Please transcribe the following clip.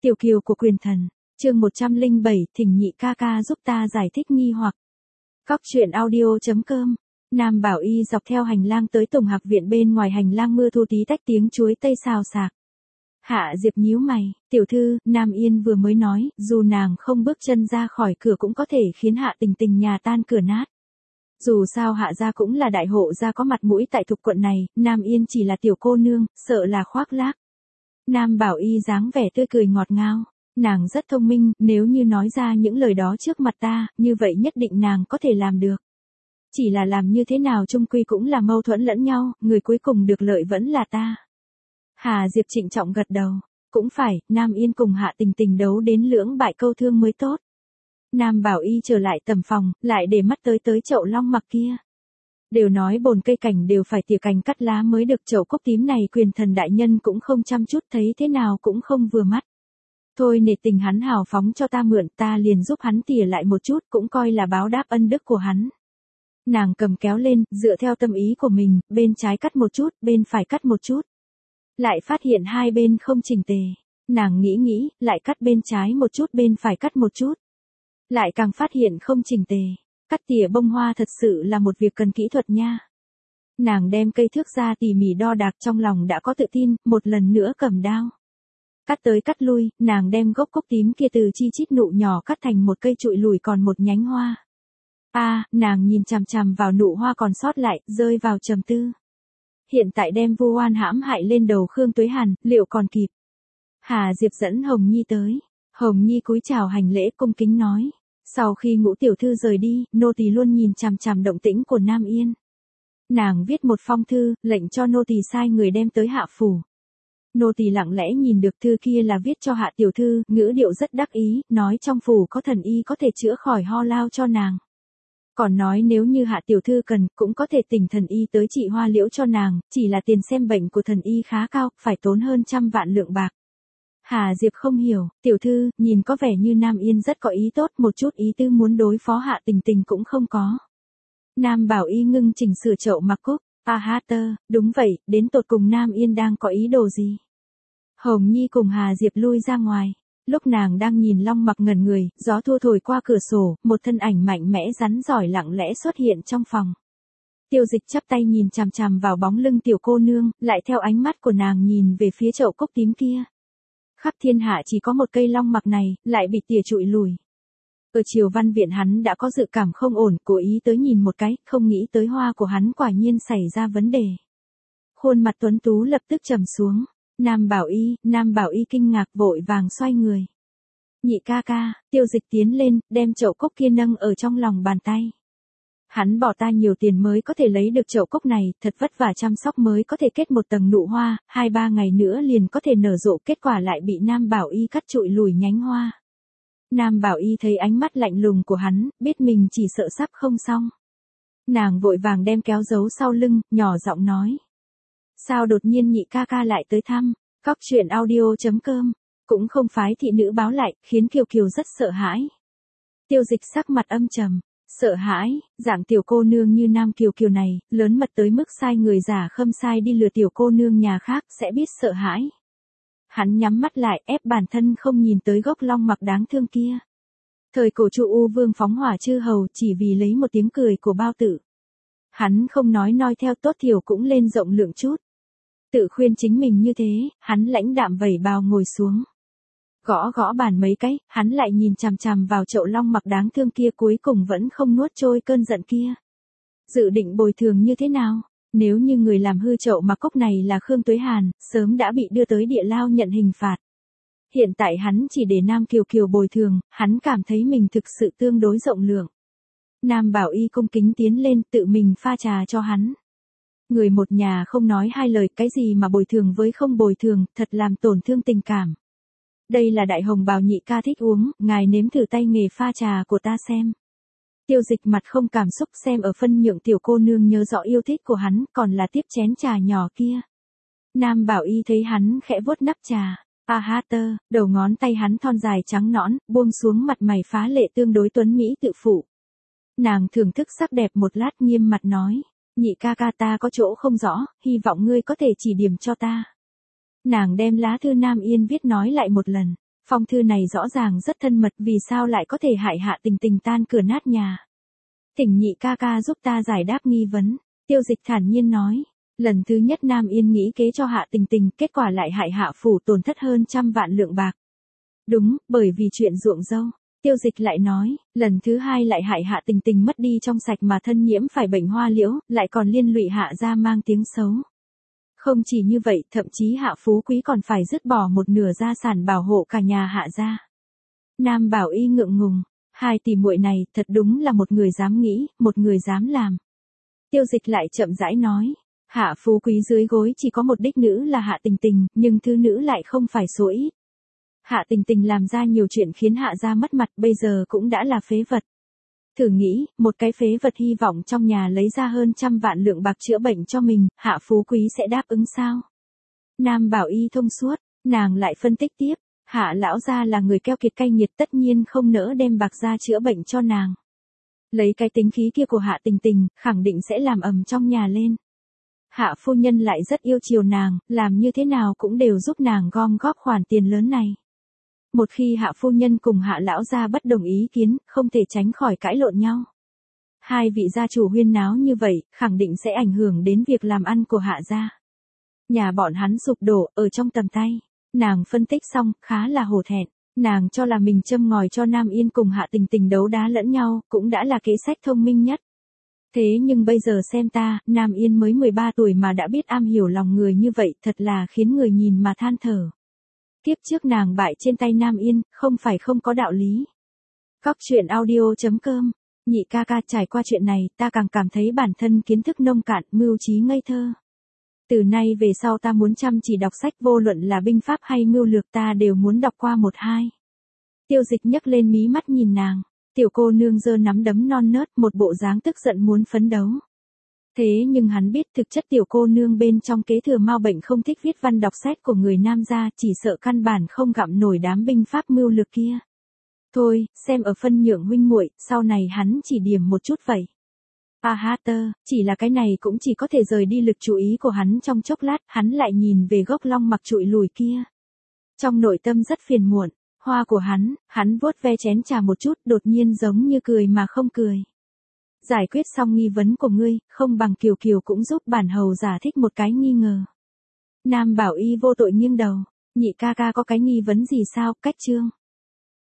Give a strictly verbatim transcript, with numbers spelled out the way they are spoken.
Tiểu kiều của quyền thần, chương một trăm lẻ bảy, thỉnh nhị ca ca giúp ta giải thích nghi hoặc. Góc truyện audio.com. Nam Bảo Y dọc theo hành lang tới Tùng Hạc viện, bên ngoài hành lang mưa thu tí tách tiếng chuối tây xào xạc. Hạ Diệp nhíu mày, tiểu thư, Nam Yên vừa mới nói, dù nàng không bước chân ra khỏi cửa cũng có thể khiến Hạ Tình Tình nhà tan cửa nát. Dù sao Hạ gia cũng là đại hộ gia có mặt mũi tại Thục quận này, Nam Yên chỉ là tiểu cô nương, sợ là khoác lác. Nam Bảo Y dáng vẻ tươi cười ngọt ngào, nàng rất thông minh, nếu như nói ra những lời đó trước mặt ta, như vậy nhất định nàng có thể làm được. Chỉ là làm như thế nào chung quy cũng là mâu thuẫn lẫn nhau, người cuối cùng được lợi vẫn là ta. Hà Diệp trịnh trọng gật đầu, cũng phải, Nam Yên cùng Hạ Tình Tình đấu đến lưỡng bại câu thương mới tốt. Nam Bảo Y trở lại tầm phòng, lại để mắt tới tới chậu long mạc kia. Đều nói bồn cây cảnh đều phải tỉa cành cắt lá mới được, chậu cúc tím này quyền thần đại nhân cũng không chăm chút, thấy thế nào cũng không vừa mắt. Thôi nể tình hắn hào phóng cho ta mượn, ta liền giúp hắn tỉa lại một chút, cũng coi là báo đáp ân đức của hắn. Nàng cầm kéo lên, dựa theo tâm ý của mình, bên trái cắt một chút, bên phải cắt một chút. Lại phát hiện hai bên không chỉnh tề. Nàng nghĩ nghĩ, lại cắt bên trái một chút, bên phải cắt một chút. Lại càng phát hiện không chỉnh tề. Cắt tỉa bông hoa thật sự là một việc cần kỹ thuật nha. Nàng đem cây thước ra tỉ mỉ đo đạc, trong lòng đã có tự tin, một lần nữa cầm đao. Cắt tới cắt lui, nàng đem gốc cúc tím kia từ chi chít nụ nhỏ cắt thành một cây trụi lùi còn một nhánh hoa. A, à, nàng nhìn chằm chằm vào nụ hoa còn sót lại, rơi vào trầm tư. Hiện tại đem vu oan hãm hại lên đầu Khương Tuế Hàn, liệu còn kịp? Hà Diệp dẫn Hồng Nhi tới. Hồng Nhi cúi chào hành lễ, cung kính nói. Sau khi Ngũ tiểu thư rời đi, nô tỳ luôn nhìn chằm chằm động tĩnh của Nam Yên. Nàng viết một phong thư, lệnh cho nô tỳ sai người đem tới Hạ phủ. Nô tỳ lặng lẽ nhìn được thư kia là viết cho Hạ tiểu thư, ngữ điệu rất đắc ý, nói trong phủ có thần y có thể chữa khỏi ho lao cho nàng. Còn nói nếu như Hạ tiểu thư cần, cũng có thể tình thần y tới trị hoa liễu cho nàng, chỉ là tiền xem bệnh của thần y khá cao, phải tốn hơn trăm vạn lượng bạc. Hà Diệp không hiểu, tiểu thư, nhìn có vẻ như Nam Yên rất có ý tốt, một chút ý tư muốn đối phó Hạ Tình Tình cũng không có. Nam Bảo Y ngưng chỉnh sửa chậu mặc cúc, a ha tơ, đúng vậy, đến tột cùng Nam Yên đang có ý đồ gì? Hồng Nhi cùng Hà Diệp lui ra ngoài. Lúc nàng đang nhìn long mặc ngẩn người, gió thua thổi qua cửa sổ, một thân ảnh mạnh mẽ rắn giỏi lặng lẽ xuất hiện trong phòng. Tiêu Dịch chắp tay nhìn chằm chằm vào bóng lưng tiểu cô nương, lại theo ánh mắt của nàng nhìn về phía chậu cúc tím kia. Khắp thiên hạ chỉ có một cây long mặc này, lại bị tỉa trụi lùi. Ở Triều Văn viện hắn đã có dự cảm không ổn, cố ý tới nhìn một cái, không nghĩ tới hoa của hắn quả nhiên xảy ra vấn đề. Khuôn mặt tuấn tú lập tức trầm xuống. Nam Bảo Y, Nam Bảo Y kinh ngạc vội vàng xoay người. Nhị ca ca, Tiêu Dịch tiến lên, đem chậu cúc kia nâng ở trong lòng bàn tay. Hắn bỏ ta nhiều tiền mới có thể lấy được chậu cúc này, thật vất vả chăm sóc mới có thể kết một tầng nụ hoa, hai ba ngày nữa liền có thể nở rộ, kết quả lại bị Nam Bảo Y cắt trụi lùi nhánh hoa. Nam Bảo Y thấy ánh mắt lạnh lùng của hắn, biết mình chỉ sợ sắp không xong. Nàng vội vàng đem kéo giấu sau lưng, nhỏ giọng nói. Sao đột nhiên nhị ca ca lại tới thăm? Góc truyện audio.com. Cũng không phái thị nữ báo lại, khiến Kiều Kiều rất sợ hãi. Tiêu Dịch sắc mặt âm trầm. Sợ hãi, dạng tiểu cô nương như Nam Kiều Kiều này, lớn mật tới mức sai người giả khâm sai đi lừa tiểu cô nương nhà khác, sẽ biết sợ hãi. Hắn nhắm mắt lại, ép bản thân không nhìn tới gốc long mặc đáng thương kia. Thời cổ Chu U Vương phóng hỏa chư hầu, chỉ vì lấy một tiếng cười của bao tử. Hắn không nói noi theo, tốt thiểu cũng lên rộng lượng chút. Tự khuyên chính mình như thế, hắn lãnh đạm vẩy bào ngồi xuống. Gõ gõ bàn mấy cái, hắn lại nhìn chằm chằm vào chậu long mặc đáng thương kia, cuối cùng vẫn không nuốt trôi cơn giận kia. Dự định bồi thường như thế nào? Nếu như người làm hư chậu mặc cúc này là Khương Tuế Hàn, sớm đã bị đưa tới địa lao nhận hình phạt. Hiện tại hắn chỉ để Nam Kiều Kiều bồi thường, hắn cảm thấy mình thực sự tương đối rộng lượng. Nam Bảo Y cung kính tiến lên, tự mình pha trà cho hắn. Người một nhà không nói hai lời, cái gì mà bồi thường với không bồi thường, thật làm tổn thương tình cảm. Đây là đại hồng bào nhị ca thích uống, ngài nếm thử tay nghề pha trà của ta xem. Tiêu Dịch mặt không cảm xúc, xem ở phân nhượng tiểu cô nương nhớ rõ yêu thích của hắn, còn là tiếp chén trà nhỏ kia. Nam Bảo Y thấy hắn khẽ vuốt nắp trà. A ha tơ, đầu ngón tay hắn thon dài trắng nõn, buông xuống, mặt mày phá lệ tương đối tuấn mỹ tự phụ. Nàng thưởng thức sắc đẹp một lát, nghiêm mặt nói. Nhị ca ca, ta có chỗ không rõ, hy vọng ngươi có thể chỉ điểm cho ta. Nàng đem lá thư Nam Yên viết nói lại một lần. Phong thư này rõ ràng rất thân mật, vì sao lại có thể hại Hạ Tình Tình tan cửa nát nhà. Thỉnh nhị ca ca giúp ta giải đáp nghi vấn. Tiêu Dịch thản nhiên nói. Lần thứ nhất Nam Yên nghĩ kế cho Hạ Tình Tình, kết quả lại hại Hạ phủ tổn thất hơn trăm vạn lượng bạc. Đúng, bởi vì chuyện ruộng dâu. Tiêu Dịch lại nói, lần thứ hai lại hại Hạ Tình Tình mất đi trong sạch mà thân nhiễm phải bệnh hoa liễu, lại còn liên lụy Hạ gia mang tiếng xấu. Không chỉ như vậy, thậm chí Hạ phú quý còn phải dứt bỏ một nửa gia sản bảo hộ cả nhà Hạ gia. Nam Bảo Y ngượng ngùng, hai tỷ muội này thật đúng là một người dám nghĩ, một người dám làm. Tiêu Dịch lại chậm rãi nói, Hạ phú quý dưới gối chỉ có một đích nữ là Hạ Tình Tình, nhưng thứ nữ lại không phải số ít. Hạ Tình Tình làm ra nhiều chuyện khiến Hạ gia mất mặt, bây giờ cũng đã là phế vật. Thử nghĩ, một cái phế vật hy vọng trong nhà lấy ra hơn trăm vạn lượng bạc chữa bệnh cho mình, Hạ phú quý sẽ đáp ứng sao? Nam Bảo Y thông suốt, nàng lại phân tích tiếp, Hạ lão gia là người keo kiệt cay nghiệt, tất nhiên không nỡ đem bạc ra chữa bệnh cho nàng. Lấy cái tính khí kia của Hạ Tình Tình, khẳng định sẽ làm ầm trong nhà lên. Hạ phu nhân lại rất yêu chiều nàng, làm như thế nào cũng đều giúp nàng gom góp khoản tiền lớn này. Một khi Hạ phu nhân cùng Hạ lão gia bất đồng ý kiến, không thể tránh khỏi cãi lộn nhau. Hai vị gia chủ huyên náo như vậy, khẳng định sẽ ảnh hưởng đến việc làm ăn của Hạ gia. Nhà bọn hắn sụp đổ, ở trong tầm tay. Nàng phân tích xong, khá là hổ thẹn. Nàng cho là mình châm ngòi cho Nam Yên cùng Hạ Tình Tình đấu đá lẫn nhau, cũng đã là kế sách thông minh nhất. Thế nhưng bây giờ xem ta, Nam Yên mới mười ba tuổi mà đã biết am hiểu lòng người như vậy, thật là khiến người nhìn mà than thở. Kiếp trước nàng bại trên tay Nam Yên, không phải không có đạo lý. Góc truyện audio chấm com, nhị ca ca, trải qua chuyện này, ta càng cảm thấy bản thân kiến thức nông cạn, mưu trí ngây thơ. Từ nay về sau ta muốn chăm chỉ đọc sách, vô luận là binh pháp hay mưu lược ta đều muốn đọc qua một hai. Tiêu Dịch nhấc lên mí mắt nhìn nàng, tiểu cô nương giơ nắm đấm non nớt, một bộ dáng tức giận muốn phấn đấu. Thế nhưng hắn biết thực chất tiểu cô nương bên trong kế thừa mau bệnh, không thích viết văn đọc sách của người nam gia, chỉ sợ căn bản không gặm nổi đám binh pháp mưu lược kia. Thôi, xem ở phân nhượng huynh muội, sau này hắn chỉ điểm một chút vậy. A ha tơ, chỉ là cái này cũng chỉ có thể rời đi lực chú ý của hắn trong chốc lát, hắn lại nhìn về gốc long mặc trụi lùi kia. Trong nội tâm rất phiền muộn, hoa của hắn, hắn vuốt ve chén trà một chút, đột nhiên giống như cười mà không cười. Giải quyết xong nghi vấn của ngươi, không bằng Kiều Kiều cũng giúp bản hầu giải thích một cái nghi ngờ. Nam Bảo Y vô tội nghiêng đầu, nhị ca ca có cái nghi vấn gì sao, Cách Trương?